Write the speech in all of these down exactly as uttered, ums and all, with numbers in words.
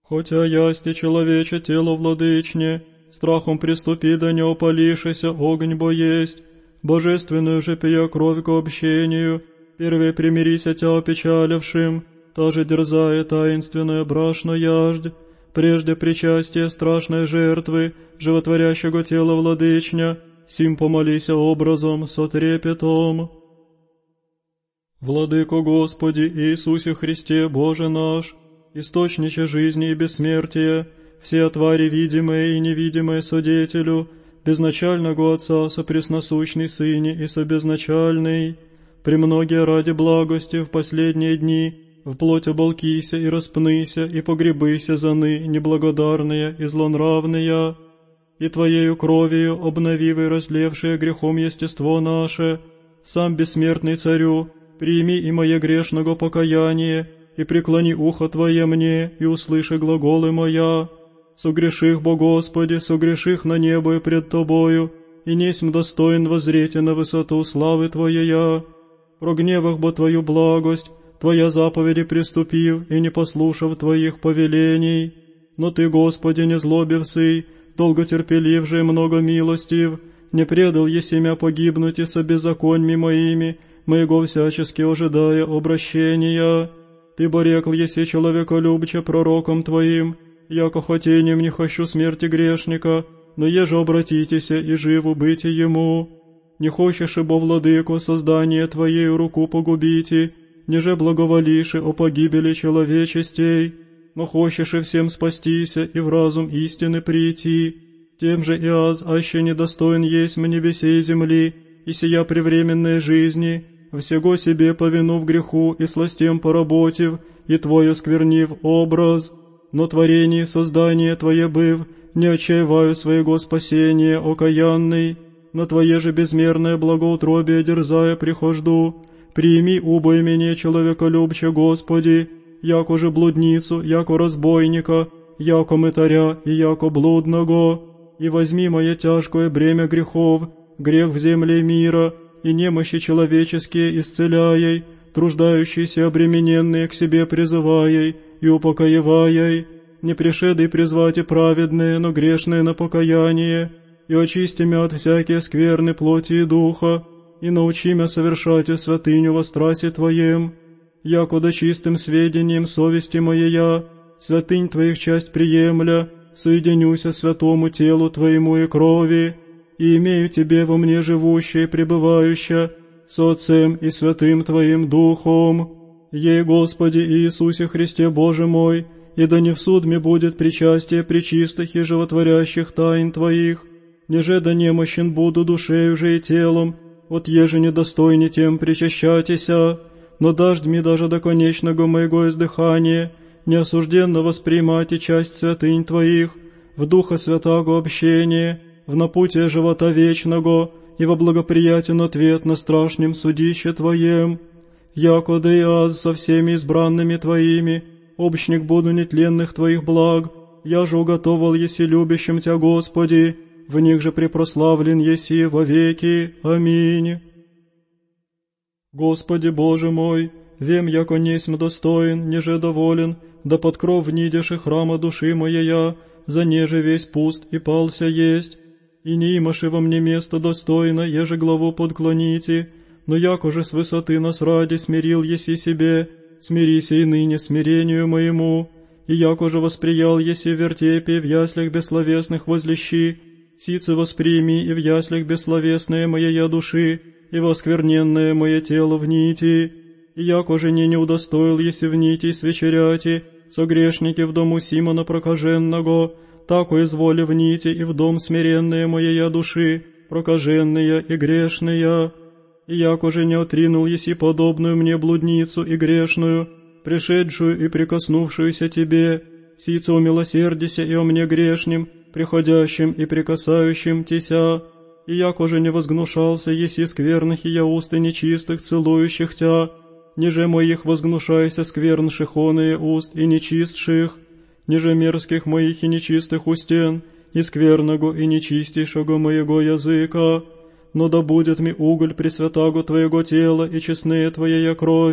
Хотя ясти человече тело владычне, страхом приступи да не опалишися, огонь бо есть, божественную же пия кровь к общению, первее примирися тя опечалившим, та же дерзая таинственная брашна яждь, прежде причастие страшной жертвы, животворящего тела владычня, сим помолися образом со трепетом. Владыко Господи Иисусе Христе, Боже наш, источниче жизни и бессмертия, все твари видимые и невидимые содетелю, безначального Отца сопресносущный Сыне и собезначальный, премногие ради благости в последние дни, вплоть оболкися и распныся, и погребыся заны неблагодарные и злонравные, и Твоею кровью обновивый разлевшее грехом естество наше, сам бессмертный Царю, прими и мое грешного покаяние, и преклони ухо Твое мне, и услыши глаголы моя. Согреших, бо Господи, согреших на небо и пред Тобою, и несмь достоин воззреть на высоту славы Твоея. Прогневах бо Твою благость, Твоя заповеди приступив, и не послушав Твоих повелений. Но Ты, Господи, не злобивсый, долготерпелив же и много милостив, не предал еси мя погибнуть и со беззаконьми моими, моего всячески ожидая обращения. Ты борекл еси человеколюбче пророком Твоим, яко хотением не хочу смерти грешника, но еже обратитеся и живу быть ему. Не хочешь, ибо, владыко, создание Твоею руку погубите, ниже благоволиши о погибели человечестей, но хочешь и всем спастися и в разум истины прийти, тем же и аз, аще недостоин есть мне небесей земли, и сия превременной жизни, всего себе повинув греху и сластем поработив, и Твой осквернив образ, но творение создание Твое быв, не отчаиваю своего спасения, окаянный, на Твое же безмерное благоутробие дерзая прихожду, прими убой меня человеколюбче, Господи, яко же блудницу, яко разбойника, яко мытаря и яко блудного, и возьми мое тяжкое бремя грехов, грех в земле мира, и немощи человеческие исцеляй, труждающиеся обремененные к себе призывай, и упокоевай, не пришедый призвать и праведные, но грешные на покаяние, и очисти мя от всякие скверны плоти и духа, и научи мя совершать святыню во страсе Твоем, яко да чистым сведением совести моея, святынь Твоих часть приемля, соединюся святому телу Твоему и крови, и имею Тебе во мне живущее и пребывающее, со Отцем и Святым Твоим Духом. Ей, Господи Иисусе Христе Боже мой, и да не в суд мне будет причастие пречистых и животворящих тайн Твоих, неже да немощен буду душею же и телом, вот еже недостойни тем причащатися, но даждь мне даже до конечного моего издыхания, неосужденно восприимать и часть святынь Твоих, в Духа Святаго общения, в напутие живота вечного и во благоприятен ответ на страшном судище Твоем, яко да и аз со всеми избранными Твоими, общник буду нетленных Твоих благ, я же уготовал еси любящим Тя, Господи, в них же препрославлен еси во веки. Аминь. Господи Боже мой, вем, яко несмь достоин, неже доволен, да под кров внидешь и храма души моея, за неже весь пуст и пался есть, и не имаши во мне место достойно, еже главу подклоните, но яко же с высоты нас ради смирил еси себе, смирися и ныне смирению моему, и яко же восприял еси в вертепе в яслях бессловесных возлещи, сице восприми и в яслях бессловесные моея души, и воскверненное мое тело в нити, и яко же не не удостоил еси в нити свечеряти, со грешники в дому Симона прокаженного, тако изволи в нити и в дом смиренные моея души, прокаженные и грешные, и яко же не отринул еси подобную мне блудницу и грешную, пришедшую и прикоснувшуюся Тебе, сице умилосердися и о мне грешним, приходящим и прикасающим Тися, и яко же не возгнушался еси скверных и я уст и нечистых, целующих Тя, ниже моих возгнушайся сквернших оные уст и нечистших, ниже мерзких моих и нечистых устен, и скверного и нечистейшего моего языка, но да будет ми уголь пресвятаго Твоего тела и честные Твоей крови,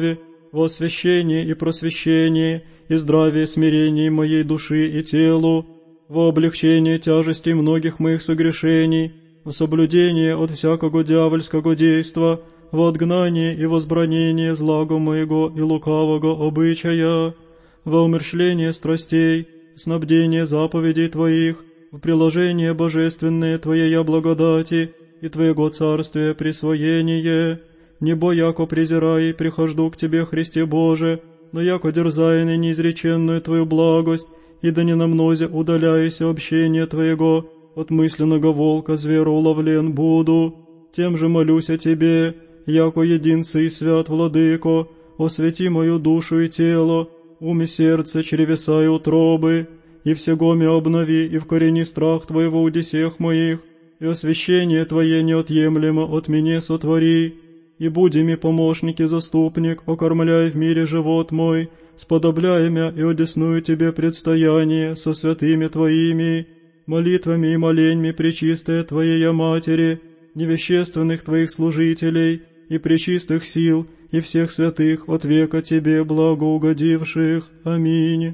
во освящении и просвещении, и здравие смирении моей души и телу, во облегчение тяжестей многих моих согрешений, в соблюдение от всякого дьявольского действа, во отгнание и возбранение злагу моего и лукавого обычая, во умерщвление страстей, снабдение заповедей Твоих, в приложение божественное Твоей благодати и Твоего царствия присвоение, небо яко презирай, прихожду к Тебе, Христе Боже, но яко дерзая на неизреченную Твою благость, и да не намнозе удаляйся общение Твоего, от мысленного волка зверу уловлен буду, тем же молюсь о Тебе, яко единцы и свят Владыко, освети мою душу и тело, ум и сердце, чревеса и утробы, и всего мя обнови, и вкорени страх Твоего удесех моих, и освящение Твое неотъемлемо от меня сотвори, и буди ми помощник и заступник, окормляй в мире живот мой, сподобляй мя и одесную Тебе предстояние со святыми Твоими, молитвами и моленьми пречистая Твоей Матери, невещественных Твоих служителей и пречистых сил, и всех святых от века Тебе благоугодивших. Аминь.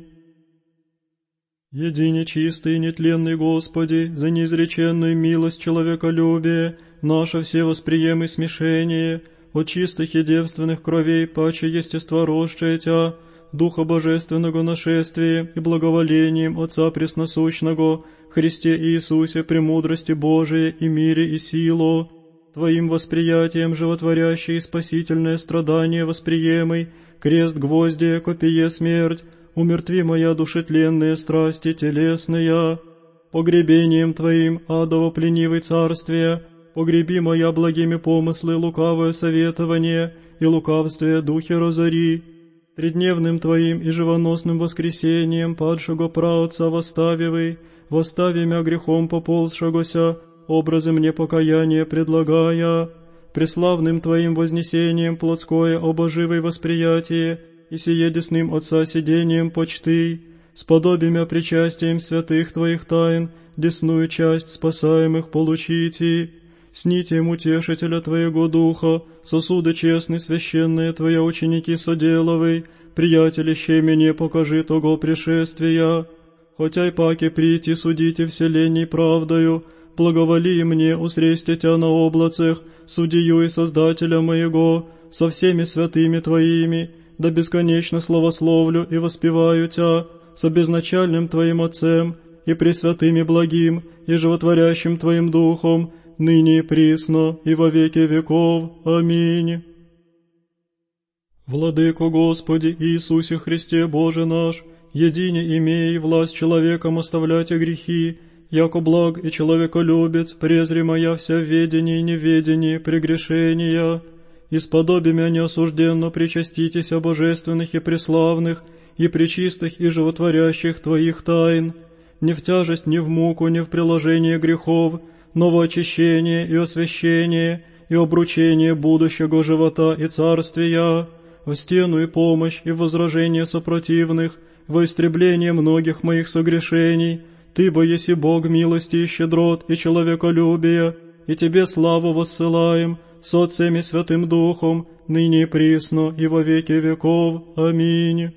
Едине чистый и нетленный Господи, за неизреченную милость человеколюбия, наше все восприем и смешение, от чистых и девственных кровей паче естества росшее Тя, Духа Божественного нашествием и благоволением Отца Пресносущного, Христе Иисусе, премудрости Божией и мире и силу, Твоим восприятием животворящее и спасительное страдание восприемый, крест гвоздия, копие смерть, умертви моя душетленные страсти телесные, погребением Твоим адово пленивый царствие, погреби моя благими помыслы лукавое советование и лукавствие духи разори, тридневным Твоим и живоносным воскресением падшего праотца восставивый, восстави мя грехом поползшегося, образы мне покаяния предлагая, преславным Твоим вознесением плотское обоживой восприятие, и сие десным Отца сидением почты, сподоби мя причастием святых Твоих тайн, десную часть спасаемых получите, с нитием утешителя Твоего Духа, сосуды честные священные Твоя ученики соделовый, приятелище мне покажи того пришествия, хотя и паки прийти судите вселенной правдою, благоволи мне усресте Тя на облацах, судью и Создателя моего, со всеми святыми Твоими, да бесконечно славословлю и воспеваю Тя, со безначальным Твоим Отцем, и пресвятым и благим, и животворящим Твоим Духом, ныне и присно, и во веки веков. Аминь. Владыко Господи Иисусе Христе Боже наш, едине имей власть человеком оставлять грехи, яко благ и человеколюбец, презри моя вся в ведении и неведении прегрешения, исподоби мя неосужденно причаститесь о божественных и преславных, и пречистых и животворящих Твоих тайн, не в тяжесть, ни в муку, ни в приложение грехов, но во очищение и освящение, и обручение будущего живота и царствия, в стену и помощь, и в возражение сопротивных, во истребление многих моих согрешений, Ты, бо еси Бог милости и щедрот, и человеколюбия, и Тебе славу воссылаем, с Отцем и Святым Духом, ныне и присно, и во веки веков. Аминь.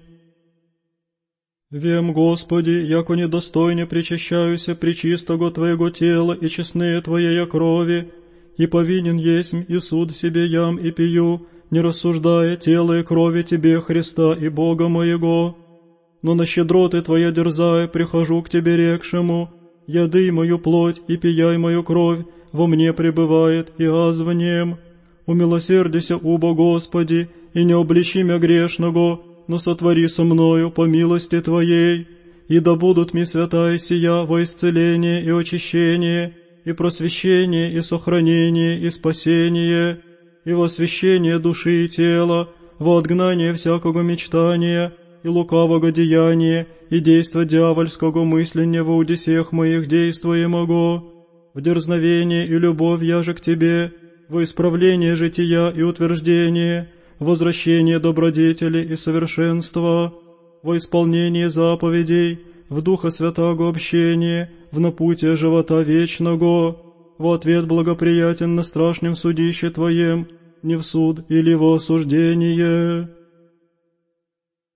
Вем, Господи, яко недостойне причащаюся пречистого Твоего тела и честные Твоей крови, и повинен есмь и суд себе ям и пью, не рассуждая тело и крови Тебе, Христа и Бога моего. Но на щедроты Твоя дерзая прихожу к Тебе рекшему, яды мою плоть и пияй мою кровь, во мне пребывает и аз в нем. Умилосердися, убо Господи, и не обличи мя грешного, но сотвори со мною по милости Твоей, и да будут ми святая сия во исцеление и очищение, и просвещение, и сохранение, и спасение, и во освящение души и тела, во отгнание всякого мечтания, и лукавого деяния, и действа дьявольского мысления во удесех моих действуемого, в дерзновение и любовь я же к Тебе, во исправление жития и утверждение, возвращение добродетели и совершенства, во исполнение заповедей, в Духа Святаго общения, в напутие живота вечного, во ответ благоприятен на страшном судище Твоем, не в суд или во осуждение.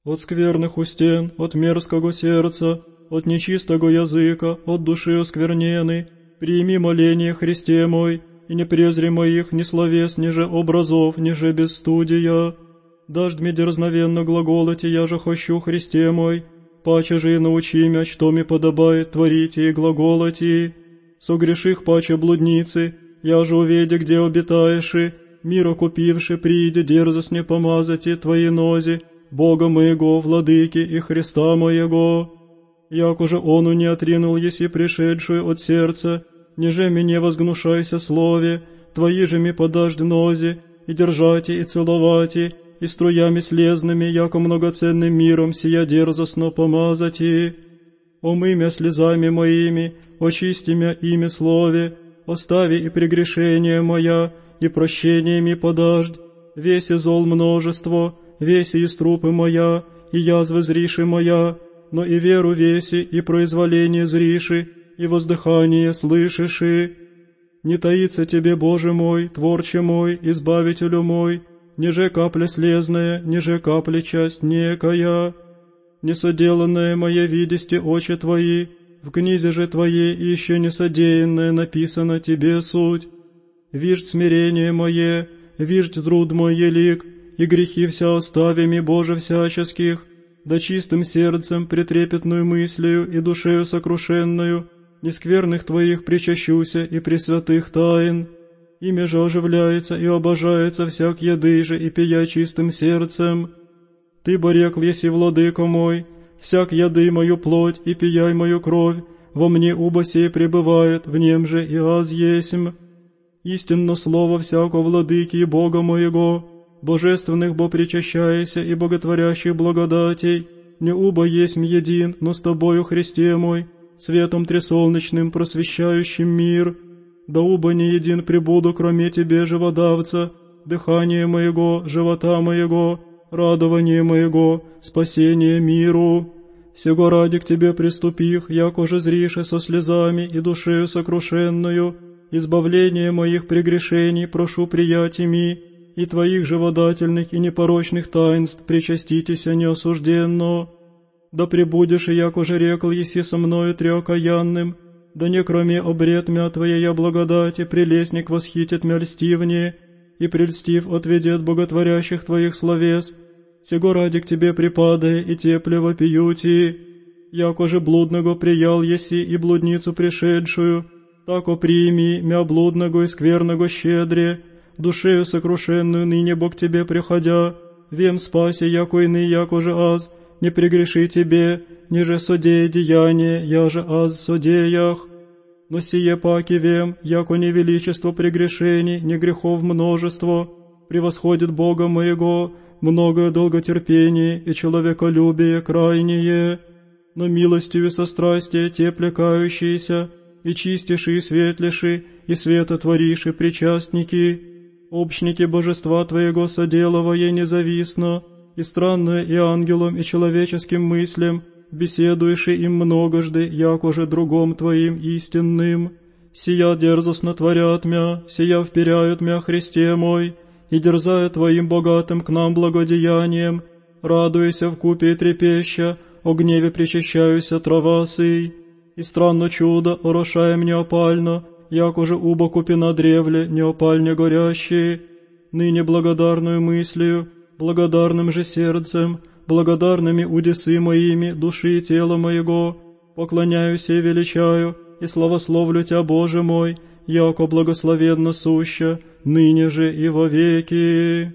от скверных устен, от мерзкого сердца, от нечистого языка, от души осквернены, прими моление Христе мой, и не презри моих ни словес, ни же образов, ни же бесстудия. Даждь мне дерзновенно глаголоти, я же хочу Христе мой, паче же и научи мя, что ми подобает творить и глаголоти. Согреших паче блудницы, я же уведи, где обитаешь, мир окупивши, прииде дерзостне помазати твои нози, Бога моего, владыки и Христа моего. Як уже ону не отринул, еси пришедшую от сердца, ниже мне возгнушайся слове, твои же ми подажд нози, и держати, и целовати, и струями слезными, яко многоценным миром сия дерзостно помазати. Омый мя слезами моими, очисти мя ими слове, остави и прегрешение моя, и прощениями подажд, весь и зол множество, весь и струпы моя, и язвы зриши моя, но и веру веси, и произволение зриши, и воздыхание слышиши. Не таится тебе, Боже мой, Творче мой, Избавителю мой, ниже капля слезная, ниже капля часть некая. Несоделанное мое видисти очи твои, в книзе же твоей еще несодеянное написано тебе суть. Виждь смирение мое, виждь труд мой елик, и грехи вся оставими, Боже, всяческих, да чистым сердцем, претрепетную мыслью и душею сокрушенную, нескверных Твоих причащуся и пресвятых тайн. Ими же оживляется и обожается всяк еды же и пия чистым сердцем. Ты борекл еси, владыко мой, всяк еды мою плоть и пияй мою кровь, во мне убо сей пребывает, в нем же и аз есмь. Истинно слово всяко владыки и Бога моего, божественных бо причащайся и боготворящих благодатей, не убо есмь един, но с тобою, Христе мой, светом тресолнечным просвещающим мир, да убо не един пребуду, кроме тебе, живодавца, дыхание моего, живота моего, радование моего, спасение миру. Сего ради к тебе приступих, яко же зрише со слезами и душею сокрушенную, избавление моих прегрешений прошу приятиями, и твоих живодательных и непорочных таинств причаститеся неосужденно. Да пребудешь, и яко же рекл еси со мною треокаянным, да не кроме обред мя твоя благодати прелестник восхитит мя льстивнее, и прельстив отведет боготворящих твоих словес, сего ради к тебе припадая и тепле вопиюти, яко же блудного приял еси и блудницу пришедшую, тако прими мя блудного и скверного щедре, душею сокрушенную ныне Бог тебе приходя, вем спаси, яко иный, яко же аз, не прегреши тебе, ниже содея деяние, я же аз содеях. Но сие паки вем, яко не величество прегрешений, не грехов множество, превосходит Бога моего, многое долготерпение и человеколюбие крайнее, но милостью и сострастие те плекающиеся, и чистейши и светлейши, и светотвориши причастники, общники божества Твоего соделывая независно, и странное и ангелом, и человеческим мыслям, беседуеши им многожды, яко же другом Твоим истинным. Сия дерзостно творят мя, сия вперяют мя, Христе мой, и дерзая Твоим богатым к нам благодеянием, радуйся вкупе и трепеща, о гневе причащаюся трава сый, и странно чудо, орошаем неопально, яко же убо купина древле, неопальне горящие, ныне благодарную мыслью, благодарным же сердцем, благодарными удесы моими, души и тела моего, поклоняюсь и величаю, и славословлю Тя, Боже мой, яко благословенно суща, ныне же и вовеки.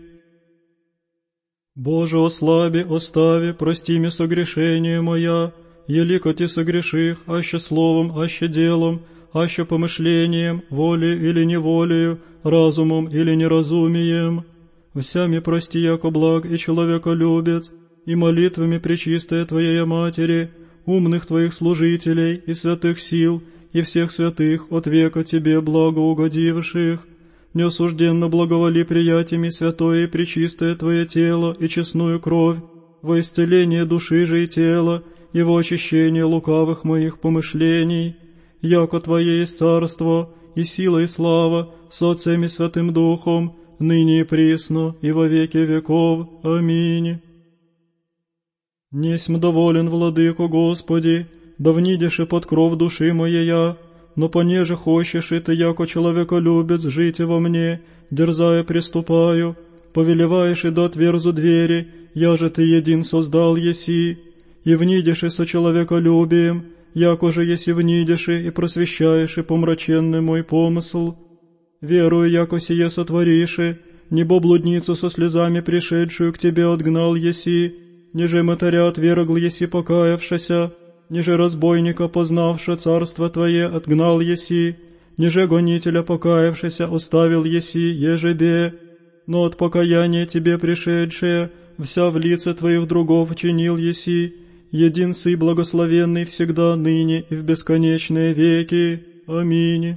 Боже, ослаби, остави, прости мне согрешение моя, елико Ти согреших, аще словом, аще делом, аще помышлением, волею или неволею, разумом или неразумием. Всями прости, яко благ и человеколюбец, и молитвами пречистая Твоей Матери, умных Твоих служителей и святых сил, и всех святых от века Тебе благоугодивших. Неосужденно благоволи приятиями святое и пречистое Твое тело и честную кровь, во исцеление души же и тела, и во очищение лукавых моих помышлений, яко Твое есть царство, и сила, и слава, с Отцем и Святым Духом, ныне и присно, и во веки веков. Аминь. Несмь доволен, владыко Господи, да внидеши под кров души моея, но понеже хочешь и ты, яко человеколюбец, жить во мне, дерзая приступаю, повелеваешь и да отверзу двери, я же ты един создал еси, и внидеши со человеколюбием, яко же еси внидеши и просвещаешь и помраченный мой помысл. Верую, яко сие сотвориши, небо блудницу со слезами пришедшую к тебе отгнал еси, ниже мытаря отвергл еси покаявшася, ниже разбойника, познавша царство Твое, отгнал еси, ниже гонителя покаявшися оставил еси, ежебе, но от покаяния Тебе пришедшее, вся в лице Твоих другов чинил еси, един Сы благословенный всегда, ныне и в бесконечные веки. Аминь.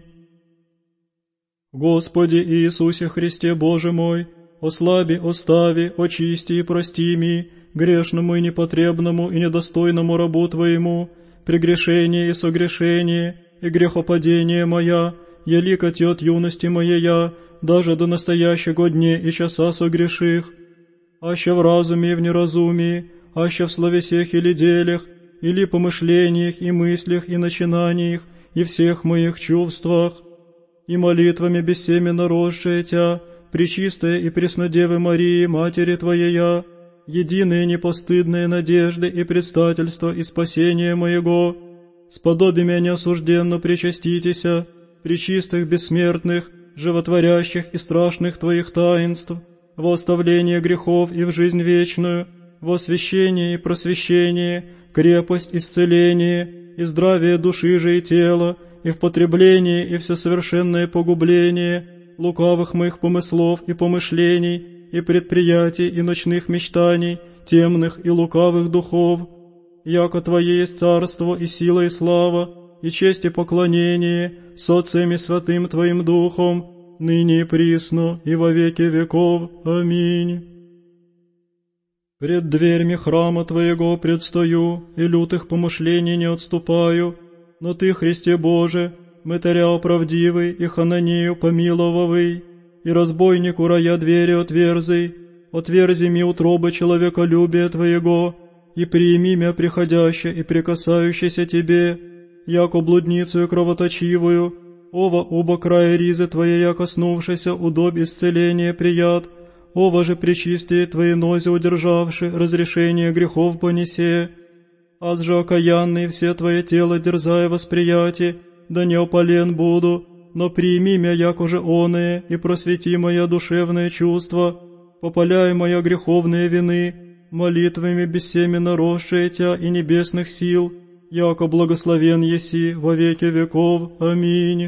Господи Иисусе Христе Боже мой, ослаби, остави, очисти и прости ми, грешному и непотребному и недостойному рабу Твоему, прегрешение и согрешение, и грехопадение моя, еликоти от юности моея, даже до настоящего дня и часа согреших, аще в разуме и в неразумии, аще в словесех или делях, или помышлениях и мыслях и начинаниях, и всех моих чувствах, и молитвами бессеменно росшая Тя, Пречистая и Преснодевы Марии, Матери Твоея, единые непостыдные надежды и предстательства и спасения моего, сподоби меня неосужденно причаститеся, пречистых бессмертных, животворящих и страшных Твоих таинств, во оставление грехов и в жизнь вечную, во освящение и просвещение, крепость, исцеление, и здравие души же и тела, и в потреблении и всесовершенное погубление лукавых моих помыслов и помышлений, и предприятий, и ночных мечтаний, темных и лукавых духов, яко Твое есть царство и сила и слава, и честь и поклонение с Отцем и Святым Твоим Духом, ныне и присно, и во веки веков. Аминь. Пред дверьми храма Твоего предстою, и лютых помышлений не отступаю, но Ты, Христе Боже, мытаря правдивый и хананею помиловавый, и разбойнику рая двери отверзый, отверзи ми утробы человеколюбия Твоего, и приими мя приходяще и прикасающийся Тебе, яко блудницу кровоточивую, ова оба края ризы Твоей коснувшися удобь исцеления прият, ова же пречистие Твои нози удержавши, разрешение грехов понесе, аз же окаянный все Твое тело дерзая восприятие, да не опален буду, но прими мя яко же оное, и просвети моя душевное чувство, попаляй моя греховные вины, молитвами бессеменно росшие Тя и небесных сил, яко благословен еси во веки веков. Аминь.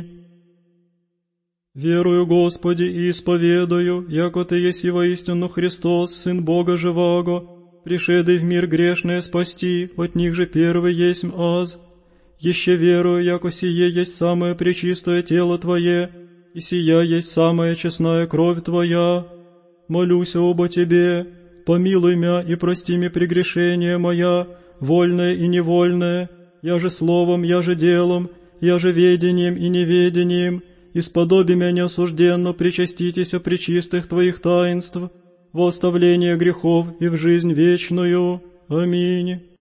Верую, Господи, и исповедую, яко Ты еси воистину Христос, Сын Бога живаго, пришедый в мир грешное спасти, от них же первый есть аз. Еще верую, яко сие есть самое пречистое тело Твое, и сия есть самая честная кровь Твоя. Молюся оба Тебе, помилуй мя и прости ми прегрешения моя, вольное и невольное, я же словом, я же делом, я же ведением и неведением, и сподоби мя неосужденно причаститеся пречистых Твоих таинств, во оставление грехов и в жизнь вечную. Аминь.